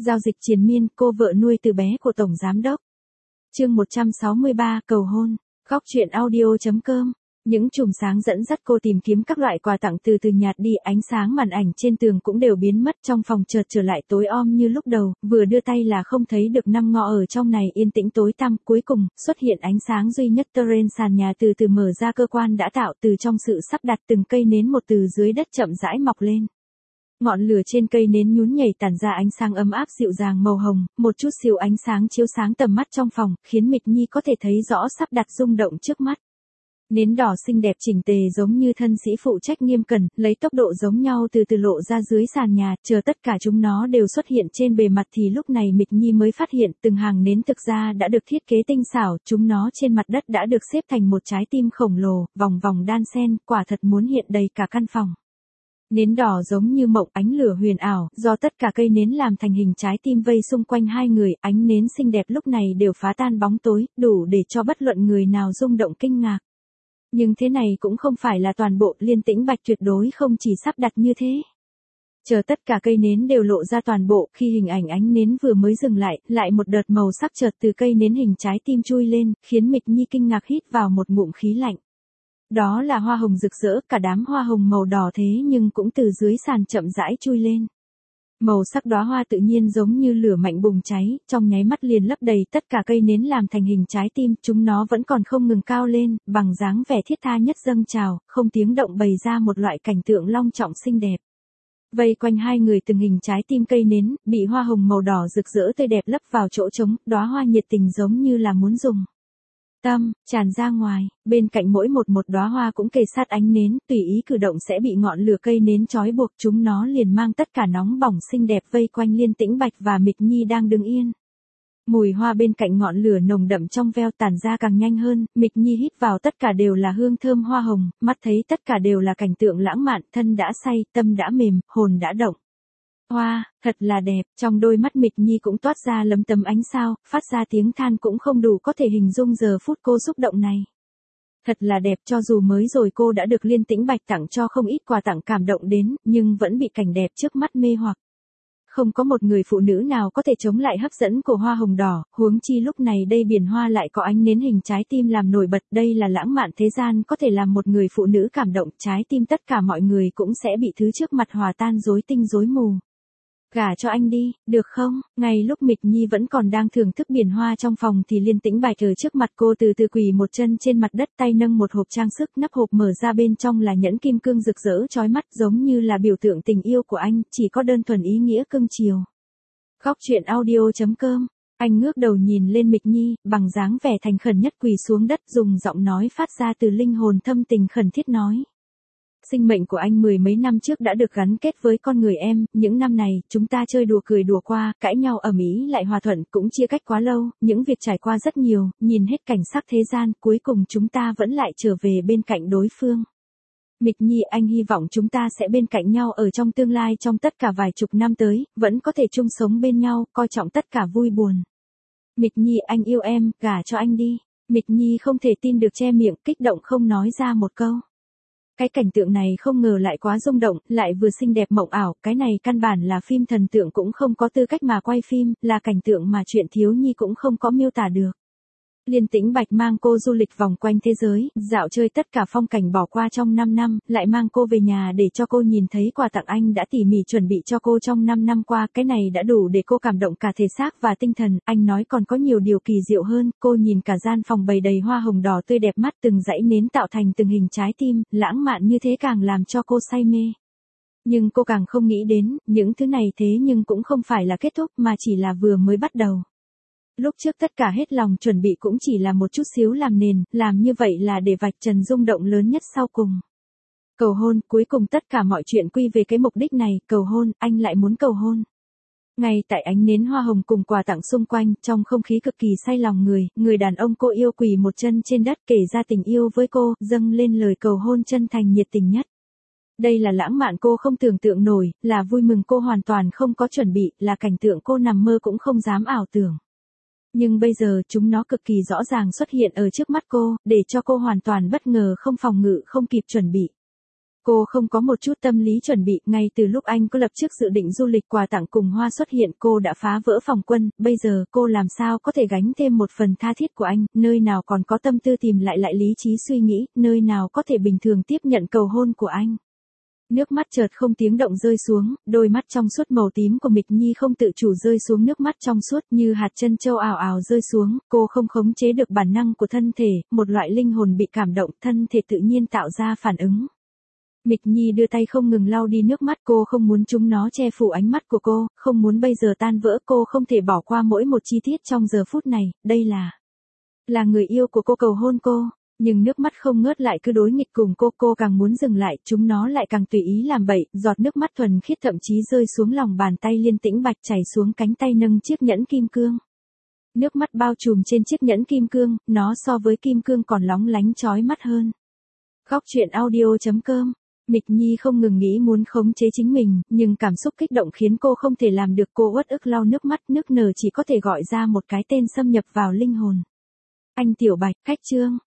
Giao dịch triền miên, cô vợ nuôi từ bé của Tổng Giám đốc. Chương 163, cầu hôn. Góc truyện audio.com. Những chùm sáng dẫn dắt cô tìm kiếm các loại quà tặng từ từ nhạt đi, ánh sáng màn ảnh trên tường cũng đều biến mất, trong phòng chợt trở lại tối om như lúc đầu, vừa đưa tay là không thấy được năm ngõ ở trong này yên tĩnh tối tăm, cuối cùng xuất hiện ánh sáng duy nhất. Terrain sàn nhà từ từ mở ra, cơ quan đã tạo từ trong sự sắp đặt từng cây nến một từ dưới đất chậm rãi mọc lên. Ngọn lửa trên cây nến nhún nhảy tản ra ánh sáng ấm áp dịu dàng màu hồng, một chút xíu ánh sáng chiếu sáng tầm mắt trong phòng, khiến Mịch Nhi có thể thấy rõ sắp đặt rung động trước mắt. Nến đỏ xinh đẹp chỉnh tề giống như thân sĩ phụ trách nghiêm cẩn, lấy tốc độ giống nhau từ từ lộ ra dưới sàn nhà, chờ tất cả chúng nó đều xuất hiện trên bề mặt thì lúc này Mịch Nhi mới phát hiện từng hàng nến thực ra đã được thiết kế tinh xảo, chúng nó trên mặt đất đã được xếp thành một trái tim khổng lồ, vòng vòng đan xen, quả thật muốn hiện đầy cả căn phòng. Nến đỏ giống như mộng, ánh lửa huyền ảo, do tất cả cây nến làm thành hình trái tim vây xung quanh hai người, ánh nến xinh đẹp lúc này đều phá tan bóng tối, đủ để cho bất luận người nào rung động kinh ngạc. Nhưng thế này cũng không phải là toàn bộ, Liên Tĩnh Bạch tuyệt đối không chỉ sắp đặt như thế. Chờ tất cả cây nến đều lộ ra toàn bộ, khi hình ảnh ánh nến vừa mới dừng lại một đợt màu sắc chợt từ cây nến hình trái tim chui lên, khiến Mịch Nhi kinh ngạc hít vào một ngụm khí lạnh. Đó là hoa hồng rực rỡ, cả đám hoa hồng màu đỏ thế nhưng cũng từ dưới sàn chậm rãi chui lên. Màu sắc đóa hoa tự nhiên giống như lửa mạnh bùng cháy, trong nháy mắt liền lấp đầy tất cả cây nến làm thành hình trái tim, chúng nó vẫn còn không ngừng cao lên, bằng dáng vẻ thiết tha nhất dâng trào, không tiếng động bày ra một loại cảnh tượng long trọng xinh đẹp. Vây quanh hai người từng hình trái tim cây nến, bị hoa hồng màu đỏ rực rỡ tươi đẹp lấp vào chỗ trống, đóa hoa nhiệt tình giống như là muốn dùng tâm tràn ra ngoài, bên cạnh mỗi một đóa hoa cũng kề sát ánh nến, tùy ý cử động sẽ bị ngọn lửa cây nến trói buộc, chúng nó liền mang tất cả nóng bỏng xinh đẹp vây quanh Liên Tĩnh Bạch và Mịch Nhi đang đứng yên. Mùi hoa bên cạnh ngọn lửa nồng đậm trong veo tản ra càng nhanh hơn, Mịch Nhi hít vào tất cả đều là hương thơm hoa hồng, mắt thấy tất cả đều là cảnh tượng lãng mạn, thân đã say, tâm đã mềm, hồn đã động. Hoa, thật là đẹp, trong đôi mắt Mịch Nhi cũng toát ra lấm tấm ánh sao, phát ra tiếng than cũng không đủ có thể hình dung giờ phút cô xúc động này. Thật là đẹp, cho dù mới rồi cô đã được Liên Tĩnh Bạch tặng cho không ít quà tặng cảm động đến, nhưng vẫn bị cảnh đẹp trước mắt mê hoặc. Không có một người phụ nữ nào có thể chống lại hấp dẫn của hoa hồng đỏ, huống chi lúc này đây biển hoa lại có ánh nến hình trái tim làm nổi bật, đây là lãng mạn thế gian có thể làm một người phụ nữ cảm động, trái tim tất cả mọi người cũng sẽ bị thứ trước mặt hòa tan rối tinh rối mù. Gả cho anh đi, được không? Ngay lúc Mịch Nhi vẫn còn đang thưởng thức biển hoa trong phòng thì Liên Tĩnh Bạch ở trước mặt cô từ từ quỳ một chân trên mặt đất, tay nâng một hộp trang sức, nắp hộp mở ra, bên trong là nhẫn kim cương rực rỡ chói mắt giống như là biểu tượng tình yêu của anh, chỉ có đơn thuần ý nghĩa cưng chiều. Góc truyện audio.com. Anh ngước đầu nhìn lên Mịch Nhi, bằng dáng vẻ thành khẩn nhất quỳ xuống đất, dùng giọng nói phát ra từ linh hồn thâm tình khẩn thiết nói. Sinh mệnh của anh mười mấy năm trước đã được gắn kết với con người em, những năm này, chúng ta chơi đùa cười đùa qua, cãi nhau ầm ĩ lại hòa thuận, cũng chia cách quá lâu, những việc trải qua rất nhiều, nhìn hết cảnh sắc thế gian, cuối cùng chúng ta vẫn lại trở về bên cạnh đối phương. Mịch Nhi, anh hy vọng chúng ta sẽ bên cạnh nhau ở trong tương lai, trong tất cả vài chục năm tới, vẫn có thể chung sống bên nhau, coi trọng tất cả vui buồn. Mịch Nhi, anh yêu em, gả cho anh đi. Mịch Nhi không thể tin được, che miệng, kích động không nói ra một câu. Cái cảnh tượng này không ngờ lại quá rung động, lại vừa xinh đẹp mộng ảo, cái này căn bản là phim thần tượng cũng không có tư cách mà quay phim, là cảnh tượng mà truyện thiếu nhi cũng không có miêu tả được. Liên Tĩnh Bạch mang cô du lịch vòng quanh thế giới, dạo chơi tất cả phong cảnh bỏ qua trong 5 năm, lại mang cô về nhà để cho cô nhìn thấy quà tặng anh đã tỉ mỉ chuẩn bị cho cô trong 5 năm qua, cái này đã đủ để cô cảm động cả thể xác và tinh thần, anh nói còn có nhiều điều kỳ diệu hơn, cô nhìn cả gian phòng bày đầy hoa hồng đỏ tươi đẹp mắt, từng dãy nến tạo thành từng hình trái tim, lãng mạn như thế càng làm cho cô say mê. Nhưng cô càng không nghĩ đến, những thứ này thế nhưng cũng không phải là kết thúc mà chỉ là vừa mới bắt đầu. Lúc trước tất cả hết lòng chuẩn bị cũng chỉ là một chút xíu làm nền, làm như vậy là để vạch trần rung động lớn nhất sau cùng. Cầu hôn, cuối cùng tất cả mọi chuyện quy về cái mục đích này, cầu hôn, anh lại muốn cầu hôn. Ngay tại ánh nến hoa hồng cùng quà tặng xung quanh, trong không khí cực kỳ say lòng người đàn ông cô yêu quỳ một chân trên đất kể ra tình yêu với cô, dâng lên lời cầu hôn chân thành nhiệt tình nhất. Đây là lãng mạn cô không tưởng tượng nổi, là vui mừng cô hoàn toàn không có chuẩn bị, là cảnh tượng cô nằm mơ cũng không dám ảo tưởng. Nhưng bây giờ chúng nó cực kỳ rõ ràng xuất hiện ở trước mắt cô, để cho cô hoàn toàn bất ngờ, không phòng ngự, không kịp chuẩn bị. Cô không có một chút tâm lý chuẩn bị, ngay từ lúc anh có lập trước dự định du lịch quà tặng cùng hoa xuất hiện cô đã phá vỡ phòng quân, bây giờ cô làm sao có thể gánh thêm một phần tha thiết của anh, nơi nào còn có tâm tư tìm lại lý trí suy nghĩ, nơi nào có thể bình thường tiếp nhận cầu hôn của anh. Nước mắt chợt không tiếng động rơi xuống, đôi mắt trong suốt màu tím của Mịch Nhi không tự chủ rơi xuống nước mắt trong suốt như hạt trân châu ào ào rơi xuống, cô không khống chế được bản năng của thân thể, một loại linh hồn bị cảm động, thân thể tự nhiên tạo ra phản ứng. Mịch Nhi đưa tay không ngừng lau đi nước mắt, cô không muốn chúng nó che phủ ánh mắt của cô, không muốn bây giờ tan vỡ, cô không thể bỏ qua mỗi một chi tiết trong giờ phút này, đây là người yêu của cô cầu hôn cô. Nhưng nước mắt không ngớt lại cứ đối nghịch cùng cô càng muốn dừng lại, chúng nó lại càng tùy ý làm bậy, giọt nước mắt thuần khiết thậm chí rơi xuống lòng bàn tay Liên Tĩnh Bạch chảy xuống cánh tay nâng chiếc nhẫn kim cương. Nước mắt bao trùm trên chiếc nhẫn kim cương, nó so với kim cương còn lóng lánh chói mắt hơn. Góc truyện audio.com. Mịch Nhi không ngừng nghĩ muốn khống chế chính mình, nhưng cảm xúc kích động khiến cô không thể làm được, cô uất ức lau nước mắt, nước nở chỉ có thể gọi ra một cái tên xâm nhập vào linh hồn. Anh Tiểu Bạch, khách Trương.